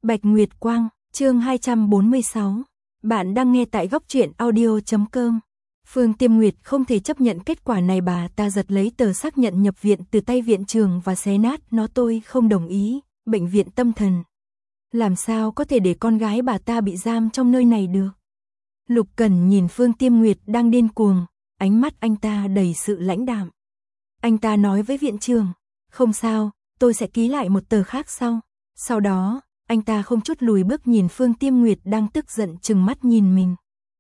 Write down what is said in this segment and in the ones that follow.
Bạch Nguyệt Quang, chương 246. Bạn đang nghe tại góc truyện audio.com. Phương Tiêm Nguyệt không thể chấp nhận kết quả này, bà ta giật lấy tờ xác nhận nhập viện từ tay viện trưởng và xé nát nó. Tôi không đồng ý, bệnh viện tâm thần. Làm sao có thể để con gái bà ta bị giam trong nơi này được? Lục Cẩn nhìn Phương Tiêm Nguyệt đang điên cuồng, ánh mắt anh ta đầy sự lãnh đạm. Anh ta nói với viện trưởng, không sao, tôi sẽ ký lại một tờ khác sau. Sau đó, anh ta không chút lùi bước nhìn Phương Tiêm Nguyệt đang tức giận trừng mắt nhìn mình.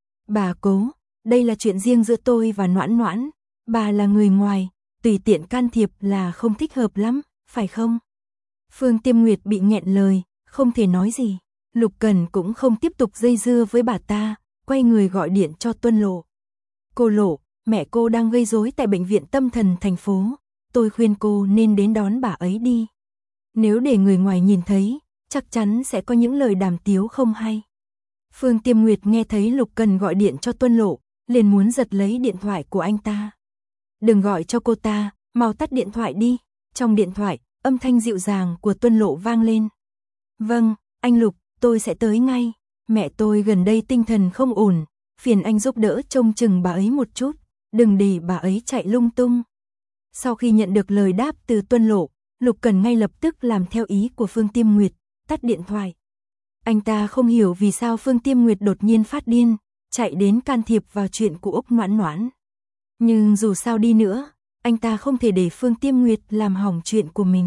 Bà Cố, đây là chuyện riêng giữa tôi và Noãn Noãn, bà là người ngoài, tùy tiện can thiệp là không thích hợp lắm, phải không? Phương Tiêm Nguyệt bị nghẹn lời, không thể nói gì. Lục Cẩn cũng không tiếp tục dây dưa với bà ta, quay người gọi điện cho Tuân Lộ. Cô Lộ, mẹ cô đang gây rối tại bệnh viện tâm thần thành phố, tôi khuyên cô nên đến đón bà ấy đi. Nếu để người ngoài nhìn thấy, chắc chắn sẽ có những lời đàm tiếu không hay. Phương Tiêm Nguyệt nghe thấy Lục Cẩn gọi điện cho Tuân Lộ, liền muốn giật lấy điện thoại của anh ta. Đừng gọi cho cô ta, mau tắt điện thoại đi. Trong điện thoại, âm thanh dịu dàng của Tuân Lộ vang lên. Vâng, anh Lục, tôi sẽ tới ngay. Mẹ tôi gần đây tinh thần không ổn, phiền anh giúp đỡ trông chừng bà ấy một chút, đừng để bà ấy chạy lung tung. Sau khi nhận được lời đáp từ Tuân Lộ, Lục Cẩn ngay lập tức làm theo ý của Phương Tiêm Nguyệt, tắt điện thoại. Anh ta không hiểu vì sao Phương Tiêm Nguyệt đột nhiên phát điên, chạy đến can thiệp vào chuyện của Úc Noãn Noãn. Nhưng dù sao đi nữa, anh ta không thể để Phương Tiêm Nguyệt làm hỏng chuyện của mình.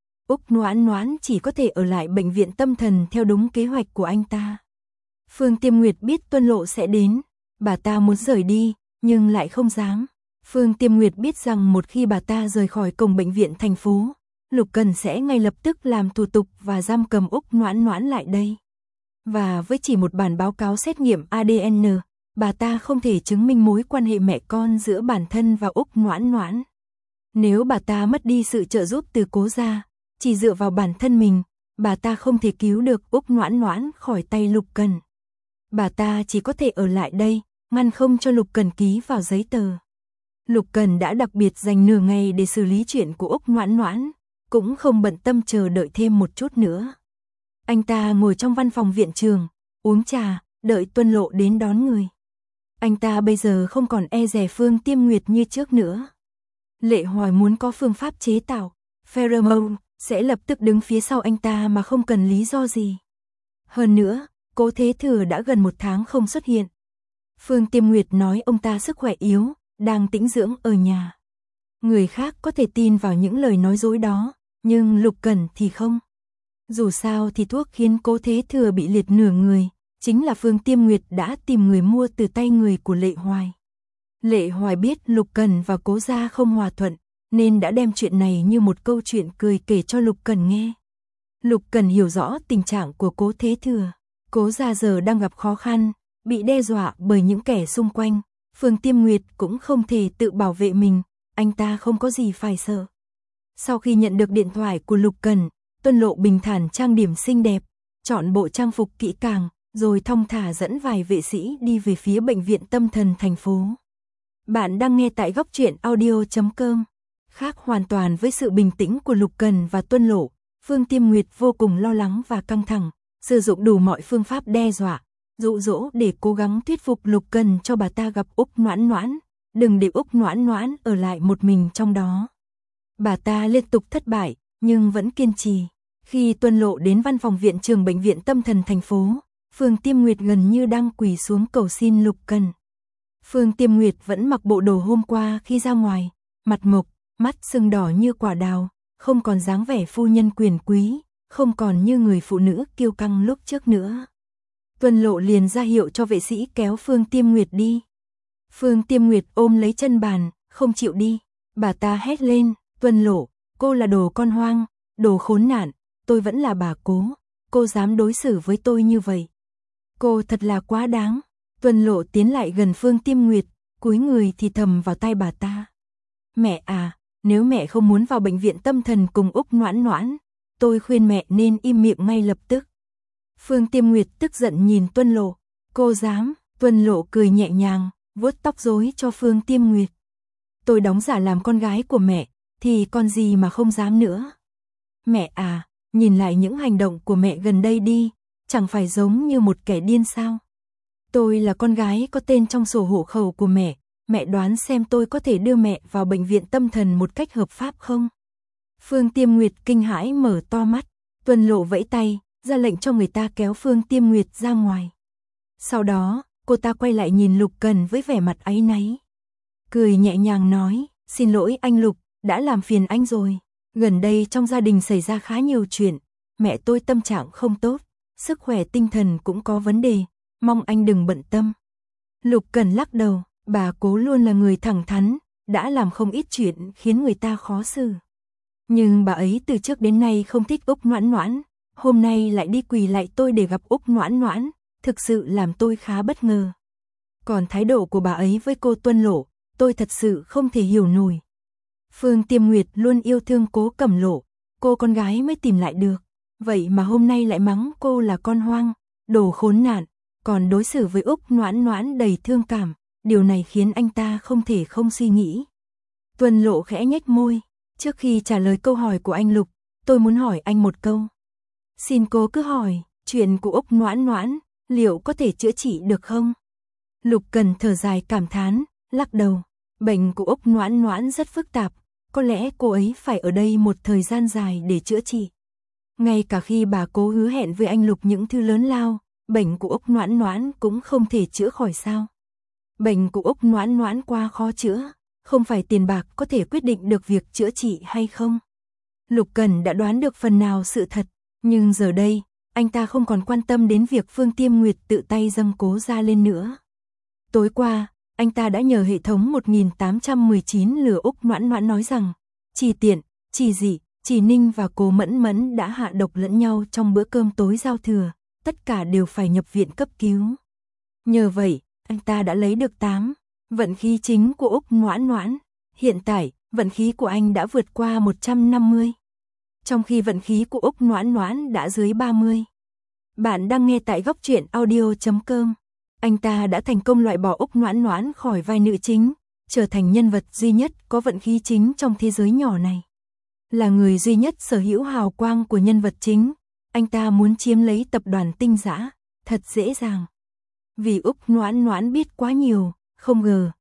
Úc Noãn Noãn chỉ có thể ở lại bệnh viện tâm thần theo đúng kế hoạch của anh ta. Phương Tiêm Nguyệt biết Tuân Lộ sẽ đến, bà ta muốn rời đi, nhưng lại không dám. Phương Tiêm Nguyệt biết rằng một khi bà ta rời khỏi cổng bệnh viện thành phố, Lục Cẩn sẽ ngay lập tức làm thủ tục và giam cầm Úc Noãn Noãn lại đây. Và với chỉ một bản báo cáo xét nghiệm ADN, bà ta không thể chứng minh mối quan hệ mẹ con giữa bản thân và Úc Noãn Noãn. Nếu bà ta mất đi sự trợ giúp từ Cố gia, chỉ dựa vào bản thân mình, bà ta không thể cứu được Úc Noãn Noãn khỏi tay Lục Cẩn. Bà ta chỉ có thể ở lại đây, ngăn không cho Lục Cẩn ký vào giấy tờ. Lục Cẩn đã đặc biệt dành nửa ngày để xử lý chuyện của Úc Noãn Noãn, cũng không bận tâm chờ đợi thêm một chút nữa. Anh ta ngồi trong văn phòng viện trưởng, uống trà, đợi Tuân Lộ đến đón người. Anh ta bây giờ không còn e dè Phương Tiêm Nguyệt như trước nữa. Lệ Hoài muốn có phương pháp chế tạo pheromone, sẽ lập tức đứng phía sau anh ta mà không cần lý do gì. Hơn nữa, Cố Thế Thừa đã gần 1 tháng không xuất hiện. Phương Tiêm Nguyệt nói ông ta sức khỏe yếu, đang tĩnh dưỡng ở nhà. Người khác có thể tin vào những lời nói dối đó, nhưng Lục Cẩn thì không. Dù sao thì thuốc khiến Cố Thế Thừa bị liệt nửa người, chính là Phương Tiêm Nguyệt đã tìm người mua từ tay người của Lệ Hoài. Lệ Hoài biết Lục Cẩn và Cố gia không hòa thuận, nên đã đem chuyện này như một câu chuyện cười kể cho Lục Cẩn nghe. Lục Cẩn hiểu rõ tình trạng của Cố Thế Thừa. Cố gia giờ đang gặp khó khăn, bị đe dọa bởi những kẻ xung quanh. Phương Tiêm Nguyệt cũng không thể tự bảo vệ mình, anh ta không có gì phải sợ. Sau khi nhận được điện thoại của Lục Cẩn, Tuân Lộ bình thản trang điểm xinh đẹp, chọn bộ trang phục kỹ càng, rồi thong thả dẫn vài vệ sĩ đi về phía bệnh viện tâm thần thành phố. Bạn đang nghe tại góc truyện audio.com. Khác hoàn toàn với sự bình tĩnh của Lục Cẩn và Tuân Lộ, Phương Tiêm Nguyệt vô cùng lo lắng và căng thẳng, sử dụng đủ mọi phương pháp đe dọa, dụ dỗ để cố gắng thuyết phục Lục Cẩn cho bà ta gặp Úc Noãn Noãn, đừng để Úc Noãn Noãn ở lại một mình trong đó. Bà ta liên tục thất bại, nhưng vẫn kiên trì. Khi Tuân Lộ đến văn phòng viện trưởng bệnh viện tâm thần thành phố, Phương Tiêm Nguyệt gần như đang quỳ xuống cầu xin Lục Cẩn. Phương Tiêm Nguyệt vẫn mặc bộ đồ hôm qua khi ra ngoài, mặt mộc, mắt sưng đỏ như quả đào, không còn dáng vẻ phu nhân quyền quý, không còn như người phụ nữ kiêu căng lúc trước nữa. Tuân Lộ liền ra hiệu cho vệ sĩ kéo Phương Tiêm Nguyệt đi. Phương Tiêm Nguyệt ôm lấy chân bàn, không chịu đi. Bà ta hét lên, Tuân Lộ, cô là đồ con hoang, đồ khốn nạn, tôi vẫn là bà Cố, cô dám đối xử với tôi như vậy. Cô thật là quá đáng. Tuân Lộ tiến lại gần Phương Tiêm Nguyệt, cúi người thì thầm vào tai bà ta. Mẹ à, nếu mẹ không muốn vào bệnh viện tâm thần cùng Úc Noãn Noãn, tôi khuyên mẹ nên im miệng ngay lập tức. Phương Tiêm Nguyệt tức giận nhìn Tuân Lộ. Cô dám? Tuân Lộ cười nhẹ nhàng, vuốt tóc rối cho Phương Tiêm Nguyệt. Tôi đóng giả làm con gái của mẹ, thì còn gì mà không dám nữa. Mẹ à, nhìn lại những hành động của mẹ gần đây đi, chẳng phải giống như một kẻ điên sao? Tôi là con gái có tên trong sổ hộ khẩu của mẹ đoán xem tôi có thể đưa mẹ vào bệnh viện tâm thần một cách hợp pháp không? Phương Tiêm Nguyệt kinh hãi mở to mắt, Tuân Lộ vẫy tay, ra lệnh cho người ta kéo Phương Tiêm Nguyệt ra ngoài. Sau đó, cô ta quay lại nhìn Lục Cần với vẻ mặt áy náy. Cười nhẹ nhàng nói, xin lỗi anh Lục, đã làm phiền anh rồi. Gần đây trong gia đình xảy ra khá nhiều chuyện, mẹ tôi tâm trạng không tốt, sức khỏe tinh thần cũng có vấn đề, mong anh đừng bận tâm. Lục Cần lắc đầu, bà Cố luôn là người thẳng thắn, đã làm không ít chuyện khiến người ta khó xử. Nhưng bà ấy từ trước đến nay không thích Úc Noãn Noãn, hôm nay lại đi quỳ lại tôi để gặp Úc Noãn Noãn, thực sự làm tôi khá bất ngờ. Còn thái độ của bà ấy với cô Tuân Lộ, tôi thật sự không thể hiểu nổi. Phương Tiêm Nguyệt luôn yêu thương Cố Cẩm Lộ, cô con gái mới tìm lại được, vậy mà hôm nay lại mắng cô là con hoang, đồ khốn nạn, còn đối xử với Úc Noãn Noãn đầy thương cảm, điều này khiến anh ta không thể không suy nghĩ. Tuân Lộ khẽ nhếch môi, trước khi trả lời câu hỏi của anh Lục, tôi muốn hỏi anh một câu. Xin cô cứ hỏi, chuyện của Úc Noãn Noãn, liệu có thể chữa trị được không? Lục Cần thở dài cảm thán, lắc đầu, bệnh của Úc Noãn Noãn rất phức tạp, có lẽ cô ấy phải ở đây một thời gian dài để chữa trị. Ngay cả khi bà Cố hứa hẹn với anh Lục những thứ lớn lao, bệnh của Úc Noãn Noãn cũng không thể chữa khỏi sao? Bệnh của Úc Noãn Noãn quá khó chữa, không phải tiền bạc có thể quyết định được việc chữa trị hay không. Lục Cần đã đoán được phần nào sự thật, nhưng giờ đây, anh ta không còn quan tâm đến việc Phương Tiêm Nguyệt tự tay dâng Cố ra lên nữa. Tối qua, anh ta đã nhờ hệ thống 1819 lừa Úc Noãn Noãn nói rằng, Trì Tiện, Trì Dị, Trì Ninh và Cố Mẫn Mẫn đã hạ độc lẫn nhau trong bữa cơm tối giao thừa, tất cả đều phải nhập viện cấp cứu. Nhờ vậy, anh ta đã lấy được 8 vận khí chính của Úc Noãn Noãn. Hiện tại, vận khí của anh đã vượt qua 150, trong khi vận khí của Úc Noãn Noãn đã dưới 30. Bạn đang nghe tại Góc Truyện Audio.com. Anh ta đã thành công loại bỏ Úc Noãn Noãn khỏi vai nữ chính, trở thành nhân vật duy nhất có vận khí chính trong thế giới nhỏ này. Là người duy nhất sở hữu hào quang của nhân vật chính, anh ta muốn chiếm lấy tập đoàn Tinh Dã, thật dễ dàng. Vì Úc Noãn Noãn biết quá nhiều, không ngờ,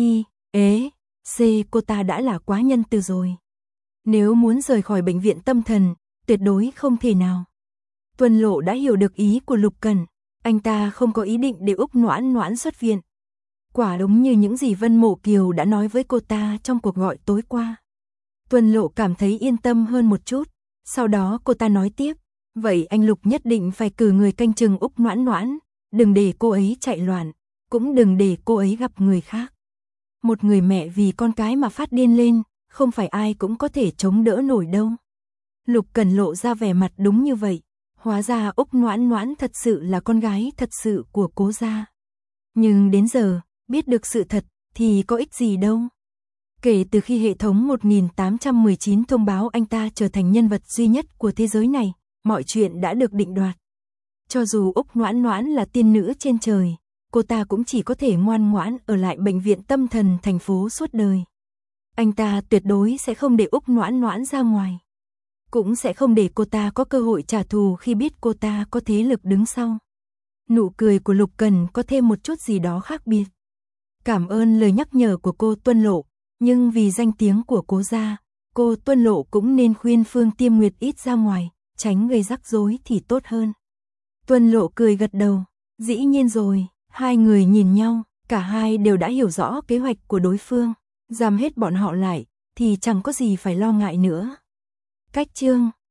cô ta đã là quá nhân từ rồi. Nếu muốn rời khỏi bệnh viện tâm thần, tuyệt đối không thể nào. Tuân Lộ đã hiểu được ý của Lục Cần, anh ta không có ý định để Úc Noãn Noãn xuất viện. Quả đúng như những gì Vân Mộ Kiều đã nói với cô ta trong cuộc gọi tối qua. Tuân Lộ cảm thấy yên tâm hơn một chút, sau đó cô ta nói tiếp, vậy anh Lục nhất định phải cử người canh chừng Úc Noãn Noãn, đừng để cô ấy chạy loạn, cũng đừng để cô ấy gặp người khác. Một người mẹ vì con cái mà phát điên lên, không phải ai cũng có thể chống đỡ nổi đâu. Lục Cần lộ ra vẻ mặt đúng như vậy, hóa ra Úc Noãn Noãn thật sự là con gái thật sự của Cố gia. Nhưng đến giờ, biết được sự thật thì có ích gì đâu. Kể từ khi hệ thống 1819 thông báo anh ta trở thành nhân vật duy nhất của thế giới này, mọi chuyện đã được định đoạt. Cho dù Úc Noãn Noãn là tiên nữ trên trời, cô ta cũng chỉ có thể ngoan ngoãn ở lại bệnh viện tâm thần thành phố suốt đời. Anh ta tuyệt đối sẽ không để Úc Noãn Noãn ra ngoài. Cũng sẽ không để cô ta có cơ hội trả thù khi biết cô ta có thế lực đứng sau. Nụ cười của Lục Cần có thêm một chút gì đó khác biệt. Cảm ơn lời nhắc nhở của cô Tuân Lộ, nhưng vì danh tiếng của Cố gia, cô Tuân Lộ cũng nên khuyên Phương Tiêm Nguyệt ít ra ngoài, tránh gây rắc rối thì tốt hơn. Tuân Lộ cười gật đầu, dĩ nhiên rồi, hai người nhìn nhau, cả hai đều đã hiểu rõ kế hoạch của đối phương, giam hết bọn họ lại, thì chẳng có gì phải lo ngại nữa. Cách chương